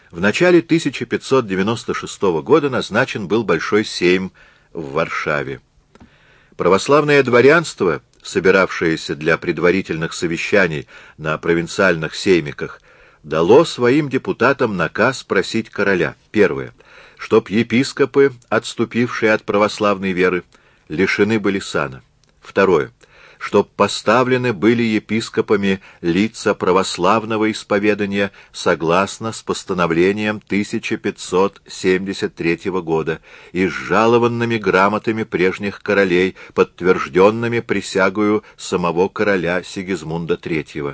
В начале 1596 года назначен был Большой сейм в Варшаве. Православное дворянство, собиравшееся для предварительных совещаний на провинциальных сеймиках, дало своим депутатам наказ просить короля: первое, чтоб епископы, отступившие от православной веры, лишены были сана; второе, чтоб поставлены были епископами лица православного исповедания согласно с постановлением 1573 года и с жалованными грамотами прежних королей, подтвержденными присягою самого короля Сигизмунда III.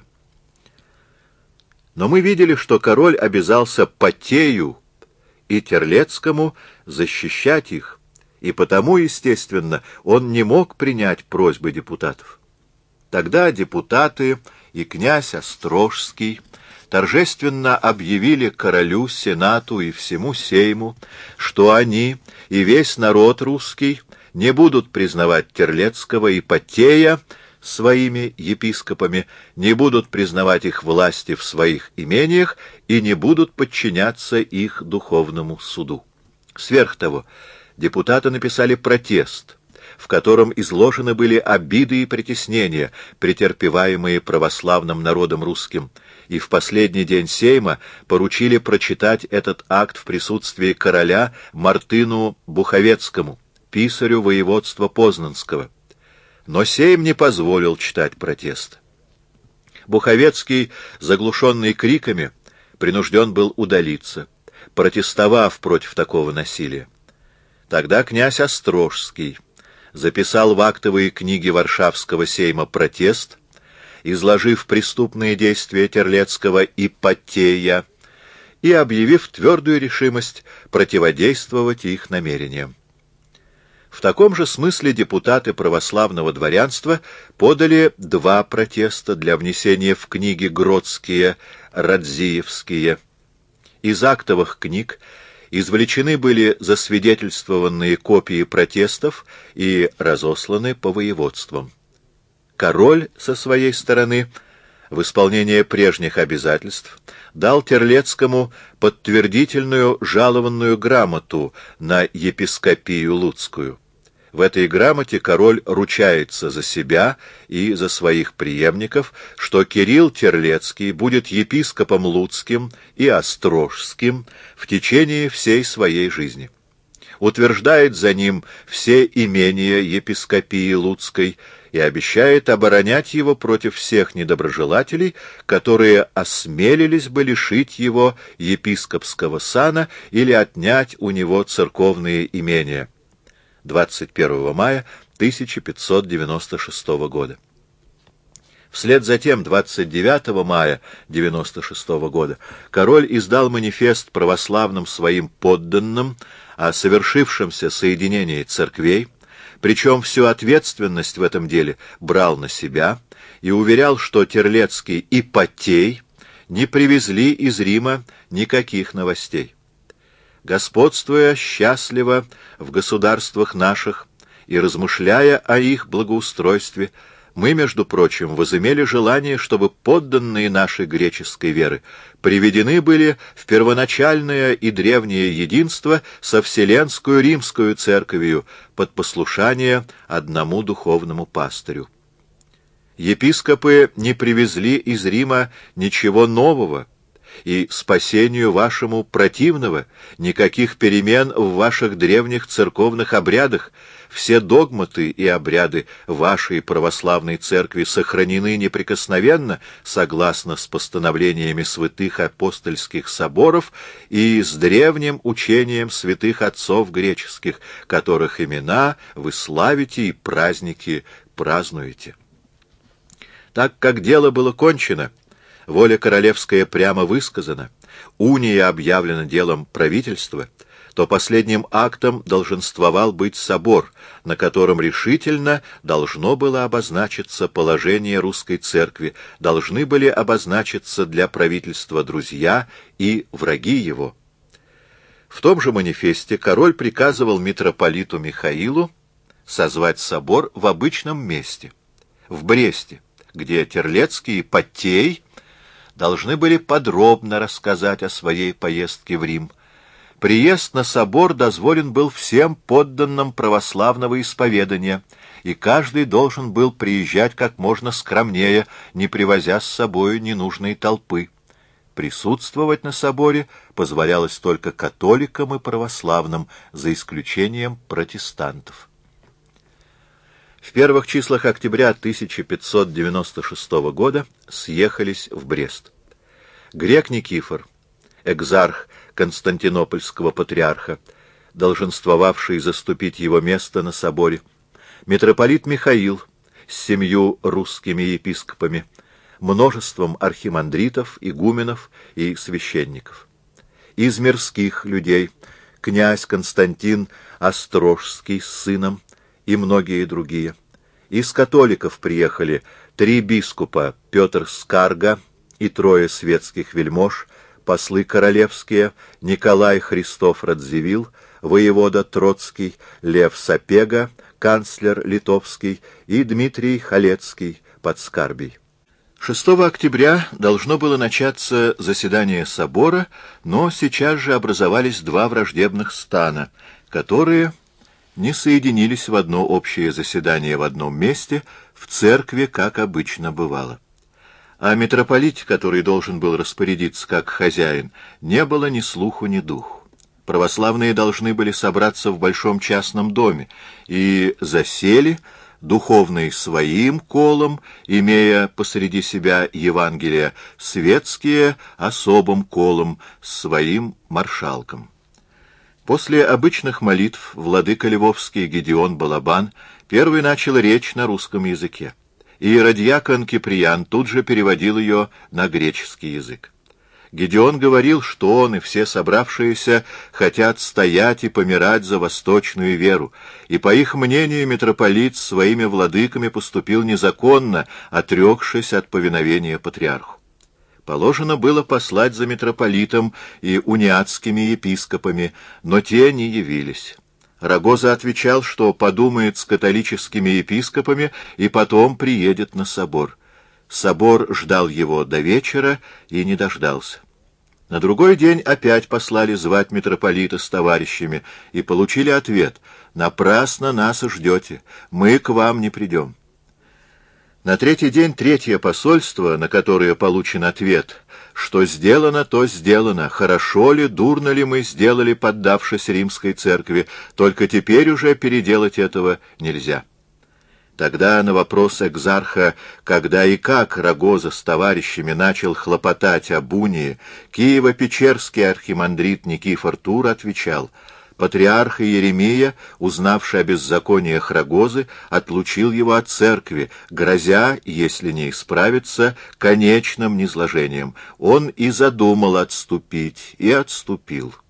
Но мы видели, что король обязался Потею и Терлецкому защищать их, и потому, естественно, он не мог принять просьбы депутатов. Тогда депутаты и князь Острожский торжественно объявили королю, сенату и всему сейму, что они и весь народ русский не будут признавать Терлецкого и Потея своими епископами, не будут признавать их власти в своих имениях и не будут подчиняться их духовному суду. Сверх того, депутаты написали протест, в котором изложены были обиды и притеснения, претерпеваемые православным народом русским, и в последний день сейма поручили прочитать этот акт в присутствии короля Мартыну Буховецкому, писарю воеводства Познанского. Но сейм не позволил читать протест. Буховецкий, заглушенный криками, принужден был удалиться, протестовав против такого насилия. Тогда князь Острожский записал в актовые книги Варшавского сейма протест, изложив преступные действия Терлецкого и Потея и объявив твердую решимость противодействовать их намерениям. В таком же смысле депутаты православного дворянства подали два протеста для внесения в книги Гродские, Радзиевские. Из актовых книг извлечены были засвидетельствованные копии протестов и разосланы по воеводствам. Король, со своей стороны, в исполнение прежних обязательств, дал Терлецкому подтвердительную жалованную грамоту на епископию Луцкую. В этой грамоте король ручается за себя и за своих преемников, что Кирилл Терлецкий будет епископом Луцким и Острожским в течение всей своей жизни. Утверждает за ним все имения епископии Луцкой и обещает оборонять его против всех недоброжелателей, которые осмелились бы лишить его епископского сана или отнять у него церковные имения. 21 мая 1596 года. Вслед за тем, 29 мая 96 года, король издал манифест православным своим подданным о совершившемся соединении церквей, причем всю ответственность в этом деле брал на себя и уверял, что Терлецкий и Потей не привезли из Рима никаких новостей. Господствуя счастливо в государствах наших и размышляя о их благоустройстве, мы, между прочим, возымели желание, чтобы подданные нашей греческой веры приведены были в первоначальное и древнее единство со Вселенскую Римскую Церковью под послушание одному духовному пастырю. Епископы не привезли из Рима ничего нового, и спасению вашему противного, никаких перемен в ваших древних церковных обрядах. Все догматы и обряды вашей православной церкви сохранены неприкосновенно, согласно с постановлениями святых апостольских соборов и с древним учением святых отцов греческих, которых имена вы славите и праздники празднуете. Так как дело было кончено, воля королевская прямо высказана, уния объявлена делом правительства, то последним актом долженствовал быть собор, на котором решительно должно было обозначиться положение русской церкви, должны были обозначиться для правительства друзья и враги его. В том же манифесте король приказывал митрополиту Михаилу созвать собор в обычном месте, в Бресте, где Терлецкий и Потей должны были подробно рассказать о своей поездке в Рим. Приезд на собор дозволен был всем подданным православного исповедания, и каждый должен был приезжать как можно скромнее, не привозя с собой ненужной толпы. Присутствовать на соборе позволялось только католикам и православным, за исключением протестантов. В первых числах октября 1596 года съехались в Брест. Грек Никифор, экзарх Константинопольского патриарха, долженствовавший заступить его место на соборе, митрополит Михаил с 7 русскими епископами, множеством архимандритов, игуменов и священников. Из мирских людей князь Константин Острожский с сыном и многие другие. Из католиков приехали 3 бискупа: Петр Скарга и 3 светских вельмож, послы королевские: Николай Христоф Радзивилл, воевода Троцкий, Лев Сапега, канцлер литовский, и Дмитрий Халецкий, подскарбий. 6 октября должно было начаться заседание собора, но сейчас же образовались 2 враждебных стана, которые не соединились в одно общее заседание в одном месте, в церкви, как обычно бывало. О митрополите, который должен был распорядиться как хозяин, не было ни слуху, ни духу. Православные должны были собраться в большом частном доме и засели, духовные своим колом, имея посреди себя Евангелие, светские особым колом, своим маршалком. После обычных молитв владыка Львовский Гедеон Балабан первый начал речь на русском языке. Иеродьякон Киприан тут же переводил ее на греческий язык. Гедеон говорил, что он и все собравшиеся хотят стоять и помирать за восточную веру, и, по их мнению, митрополит с своими владыками поступил незаконно, отрекшись от повиновения патриарху. Положено было послать за митрополитом и униатскими епископами, но те не явились. Рагоза отвечал, что подумает с католическими епископами и потом приедет на собор. Собор ждал его до вечера и не дождался. На другой день опять послали звать митрополита с товарищами и получили ответ: «Напрасно нас ждете, мы к вам не придем». На 3-й день 3-е посольство, на которое получен ответ: «Что сделано, то сделано. Хорошо ли, дурно ли мы сделали, поддавшись римской церкви, только теперь уже переделать этого нельзя». Тогда на вопрос экзарха, когда и как Рагоза с товарищами начал хлопотать об унии, Киево-Печерский архимандрит Никифор Тур отвечал: «Патриарх Иеремия, узнавший о беззакониях Рагозы, отлучил его от церкви, грозя, если не исправиться, конечным низложением. Он и задумал отступить, и отступил».